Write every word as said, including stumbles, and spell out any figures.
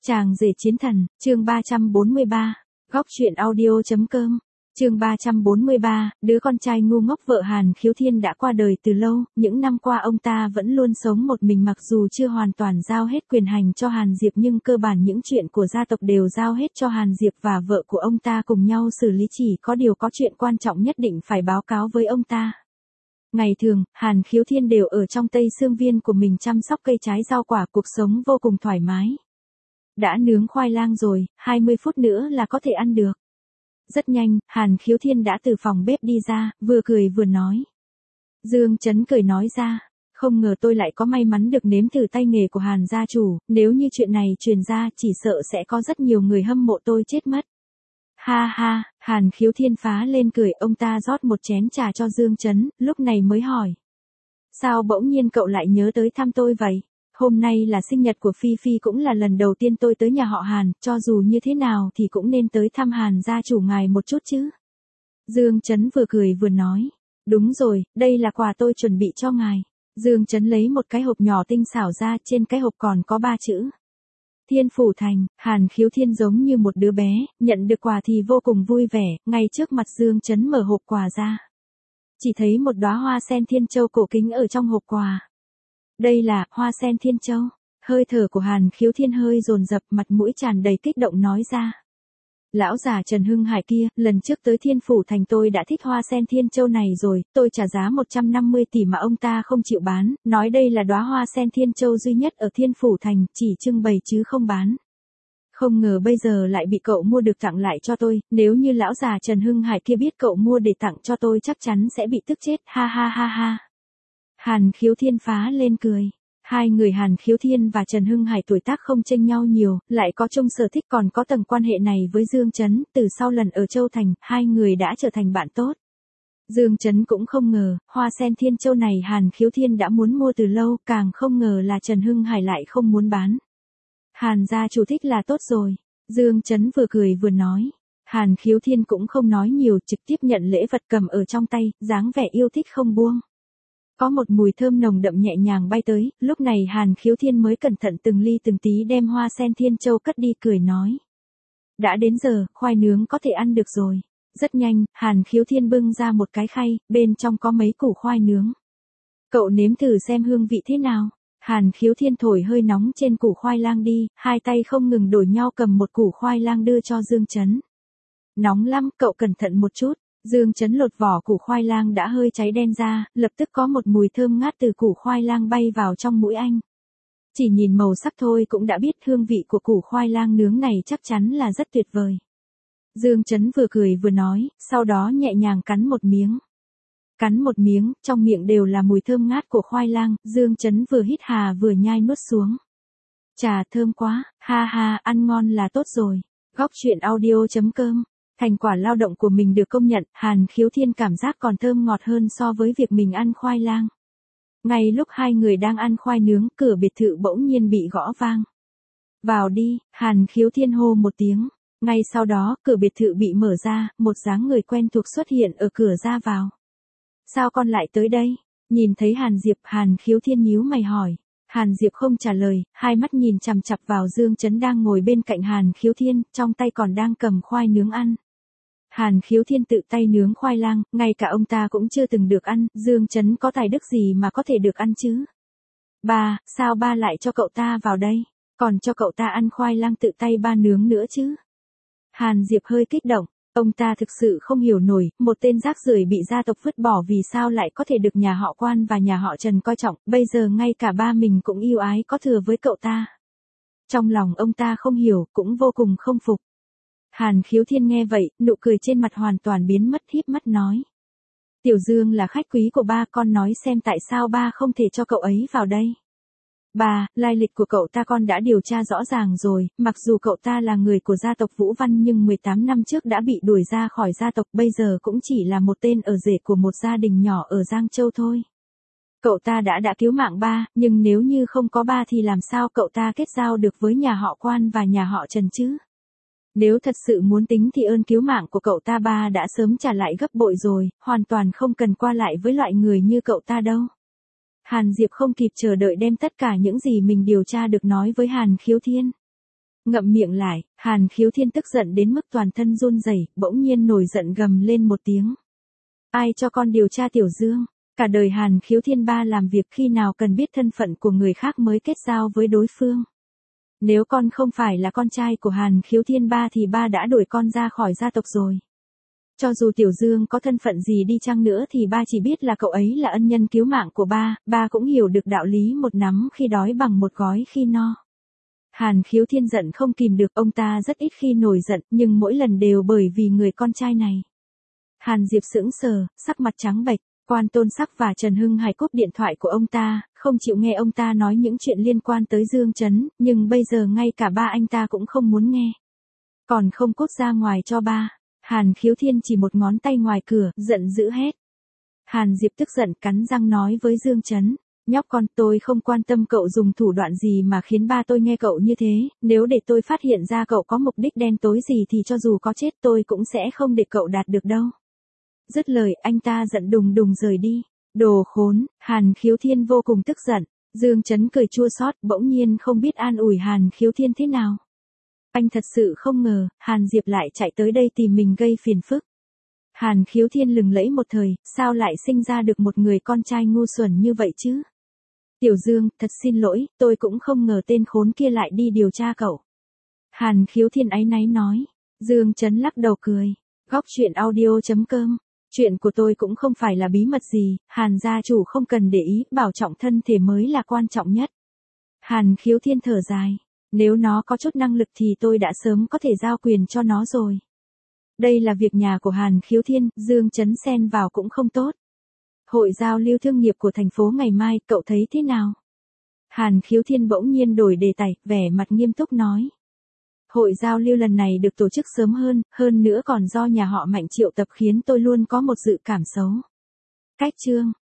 Chàng rể chiến thần, chương ba trăm bốn mươi ba, góc truyện audio chấm com, chương ba trăm bốn mươi ba, đứa con trai ngu ngốc vợ Hàn Khiếu Thiên đã qua đời từ lâu, những năm qua ông ta vẫn luôn sống một mình mặc dù chưa hoàn toàn giao hết quyền hành cho Hàn Diệp nhưng cơ bản những chuyện của gia tộc đều giao hết cho Hàn Diệp và vợ của ông ta cùng nhau xử lý, chỉ có điều có chuyện quan trọng nhất định phải báo cáo với ông ta. Ngày thường, Hàn Khiếu Thiên đều ở trong Tây Sương Viên của mình chăm sóc cây trái rau quả, cuộc sống vô cùng thoải mái. Đã nướng khoai lang rồi, hai mươi phút nữa là có thể ăn được. Rất nhanh, Hàn Khiếu Thiên đã từ phòng bếp đi ra, vừa cười vừa nói. Dương Chấn cười nói ra, không ngờ tôi lại có may mắn được nếm thử tay nghề của Hàn gia chủ, nếu như chuyện này truyền ra chỉ sợ sẽ có rất nhiều người hâm mộ tôi chết mất. Ha ha, Hàn Khiếu Thiên phá lên cười, ông ta rót một chén trà cho Dương Chấn, lúc này mới hỏi. Sao bỗng nhiên cậu lại nhớ tới thăm tôi vậy? Hôm nay là sinh nhật của Phi Phi, cũng là lần đầu tiên tôi tới nhà họ Hàn, cho dù như thế nào thì cũng nên tới thăm Hàn gia chủ ngài một chút chứ. Dương Chấn vừa cười vừa nói. Đúng rồi, đây là quà tôi chuẩn bị cho ngài. Dương Chấn lấy một cái hộp nhỏ tinh xảo ra, trên cái hộp còn có ba chữ. Thiên Phủ Thành. Hàn Khiếu Thiên giống như một đứa bé, nhận được quà thì vô cùng vui vẻ, ngay trước mặt Dương Chấn mở hộp quà ra. Chỉ thấy một đóa hoa sen thiên châu cổ kính ở trong hộp quà. Đây là hoa sen thiên châu. Hơi thở của Hàn Khiếu Thiên hơi dồn dập, mặt mũi tràn đầy kích động nói ra. Lão già Trần Hưng Hải kia, lần trước tới Thiên Phủ Thành tôi đã thích hoa sen thiên châu này rồi, tôi trả giá một trăm năm mươi tỷ mà ông ta không chịu bán, nói đây là đóa hoa sen thiên châu duy nhất ở Thiên Phủ Thành, chỉ trưng bày chứ không bán. Không ngờ bây giờ lại bị cậu mua được tặng lại cho tôi, nếu như lão già Trần Hưng Hải kia biết cậu mua để tặng cho tôi chắc chắn sẽ bị tức chết, ha ha ha ha. Hàn Khiếu Thiên phá lên cười. Hai người Hàn Khiếu Thiên và Trần Hưng Hải tuổi tác không chênh nhau nhiều, lại có chung sở thích còn có tầng quan hệ này với Dương Chấn, từ sau lần ở Châu Thành, hai người đã trở thành bạn tốt. Dương Chấn cũng không ngờ, hoa sen thiên châu này Hàn Khiếu Thiên đã muốn mua từ lâu, càng không ngờ là Trần Hưng Hải lại không muốn bán. Hàn gia chủ thích là tốt rồi. Dương Chấn vừa cười vừa nói. Hàn Khiếu Thiên cũng không nói nhiều, trực tiếp nhận lễ vật cầm ở trong tay, dáng vẻ yêu thích không buông. Có một mùi thơm nồng đậm nhẹ nhàng bay tới, lúc này Hàn Khiếu Thiên mới cẩn thận từng ly từng tí đem hoa sen thiên châu cất đi, cười nói. Đã đến giờ, khoai nướng có thể ăn được rồi. Rất nhanh, Hàn Khiếu Thiên bưng ra một cái khay, bên trong có mấy củ khoai nướng. Cậu nếm thử xem hương vị thế nào. Hàn Khiếu Thiên thổi hơi nóng trên củ khoai lang đi, hai tay không ngừng đổi nhau cầm một củ khoai lang đưa cho Dương Chấn. Nóng lắm, cậu cẩn thận một chút. Dương Chấn lột vỏ củ khoai lang đã hơi cháy đen ra, lập tức có một mùi thơm ngát từ củ khoai lang bay vào trong mũi anh. Chỉ nhìn màu sắc thôi cũng đã biết hương vị của củ khoai lang nướng này chắc chắn là rất tuyệt vời. Dương Chấn vừa cười vừa nói, sau đó nhẹ nhàng cắn một miếng. Cắn một miếng, trong miệng đều là mùi thơm ngát của khoai lang, Dương Chấn vừa hít hà vừa nhai nuốt xuống. Chà, thơm quá, ha ha, ăn ngon là tốt rồi. Góc truyện audio chấm com. Thành quả lao động của mình được công nhận, Hàn Khiếu Thiên cảm giác còn thơm ngọt hơn so với việc mình ăn khoai lang. Ngay lúc hai người đang ăn khoai nướng, cửa biệt thự bỗng nhiên bị gõ vang. Vào đi, Hàn Khiếu Thiên hô một tiếng. Ngay sau đó, cửa biệt thự bị mở ra, một dáng người quen thuộc xuất hiện ở cửa ra vào. Sao con lại tới đây? Nhìn thấy Hàn Diệp, Hàn Khiếu Thiên nhíu mày hỏi. Hàn Diệp không trả lời, hai mắt nhìn chằm chằm vào Dương Chấn đang ngồi bên cạnh Hàn Khiếu Thiên, trong tay còn đang cầm khoai nướng ăn. Hàn Khiếu Thiên tự tay nướng khoai lang, ngay cả ông ta cũng chưa từng được ăn, Dương Chấn có tài đức gì mà có thể được ăn chứ? Ba, sao ba lại cho cậu ta vào đây? Còn cho cậu ta ăn khoai lang tự tay ba nướng nữa chứ? Hàn Diệp hơi kích động, ông ta thực sự không hiểu nổi, một tên rác rưởi bị gia tộc vứt bỏ vì sao lại có thể được nhà họ Quan và nhà họ Trần coi trọng, bây giờ ngay cả ba mình cũng yêu ái có thừa với cậu ta. Trong lòng ông ta không hiểu, cũng vô cùng không phục. Hàn Khiếu Thiên nghe vậy, nụ cười trên mặt hoàn toàn biến mất, híp mắt nói. Tiểu Dương là khách quý của ba, con nói xem tại sao ba không thể cho cậu ấy vào đây. Ba, lai lịch của cậu ta con đã điều tra rõ ràng rồi, mặc dù cậu ta là người của gia tộc Vũ Văn nhưng mười tám năm trước đã bị đuổi ra khỏi gia tộc, bây giờ cũng chỉ là một tên ở rể của một gia đình nhỏ ở Giang Châu thôi. Cậu ta đã đã cứu mạng ba, nhưng nếu như không có ba thì làm sao cậu ta kết giao được với nhà họ Quan và nhà họ Trần chứ? Nếu thật sự muốn tính thì ơn cứu mạng của cậu ta ba đã sớm trả lại gấp bội rồi, hoàn toàn không cần qua lại với loại người như cậu ta đâu. Hàn Diệp không kịp chờ đợi đem tất cả những gì mình điều tra được nói với Hàn Khiếu Thiên. Ngậm miệng lại, Hàn Khiếu Thiên tức giận đến mức toàn thân run rẩy, bỗng nhiên nổi giận gầm lên một tiếng. Ai cho con điều tra Tiểu Dương? Cả đời Hàn Khiếu Thiên ba làm việc khi nào cần biết thân phận của người khác mới kết giao với đối phương. Nếu con không phải là con trai của Hàn Khiếu Thiên ba thì ba đã đuổi con ra khỏi gia tộc rồi. Cho dù Tiểu Dương có thân phận gì đi chăng nữa thì ba chỉ biết là cậu ấy là ân nhân cứu mạng của ba, ba cũng hiểu được đạo lý một nắm khi đói bằng một gói khi no. Hàn Khiếu Thiên giận không kìm được, ông ta rất ít khi nổi giận, nhưng mỗi lần đều bởi vì người con trai này. Hàn Diệp sững sờ, sắc mặt trắng bệch, Quan Tôn Sắc và Trần Hưng Hải cúp điện thoại của ông ta, không chịu nghe ông ta nói những chuyện liên quan tới Dương Chấn, nhưng bây giờ ngay cả ba anh ta cũng không muốn nghe. Còn không cút ra ngoài cho ba. Hàn Khiếu Thiên chỉ một ngón tay ngoài cửa, giận dữ hét. Hàn Diệp tức giận cắn răng nói với Dương Chấn. Nhóc con, tôi không quan tâm cậu dùng thủ đoạn gì mà khiến ba tôi nghe cậu như thế, nếu để tôi phát hiện ra cậu có mục đích đen tối gì thì cho dù có chết tôi cũng sẽ không để cậu đạt được đâu. Dứt lời, anh ta giận đùng đùng rời đi. Đồ khốn, Hàn Khiếu Thiên vô cùng tức giận. Dương Chấn cười chua xót, bỗng nhiên không biết an ủi Hàn Khiếu Thiên thế nào. Anh thật sự không ngờ, Hàn Diệp lại chạy tới đây tìm mình gây phiền phức. Hàn Khiếu Thiên lừng lẫy một thời, sao lại sinh ra được một người con trai ngu xuẩn như vậy chứ? Tiểu Dương, thật xin lỗi, tôi cũng không ngờ tên khốn kia lại đi điều tra cậu. Hàn Khiếu Thiên áy náy nói. Dương Chấn lắc đầu cười. Góc truyện audio chấm com. Chuyện của tôi cũng không phải là bí mật gì, Hàn gia chủ không cần để ý, bảo trọng thân thể mới là quan trọng nhất. Hàn Khiếu Thiên thở dài. Nếu nó có chút năng lực thì tôi đã sớm có thể giao quyền cho nó rồi. Đây là việc nhà của Hàn Khiếu Thiên, Dương Chấn xen vào cũng không tốt. Hội giao lưu thương nghiệp của thành phố ngày mai, cậu thấy thế nào? Hàn Khiếu Thiên bỗng nhiên đổi đề tài, vẻ mặt nghiêm túc nói. Hội giao lưu lần này được tổ chức sớm hơn, hơn nữa còn do nhà họ Mạnh triệu tập khiến tôi luôn có một dự cảm xấu. Cách chương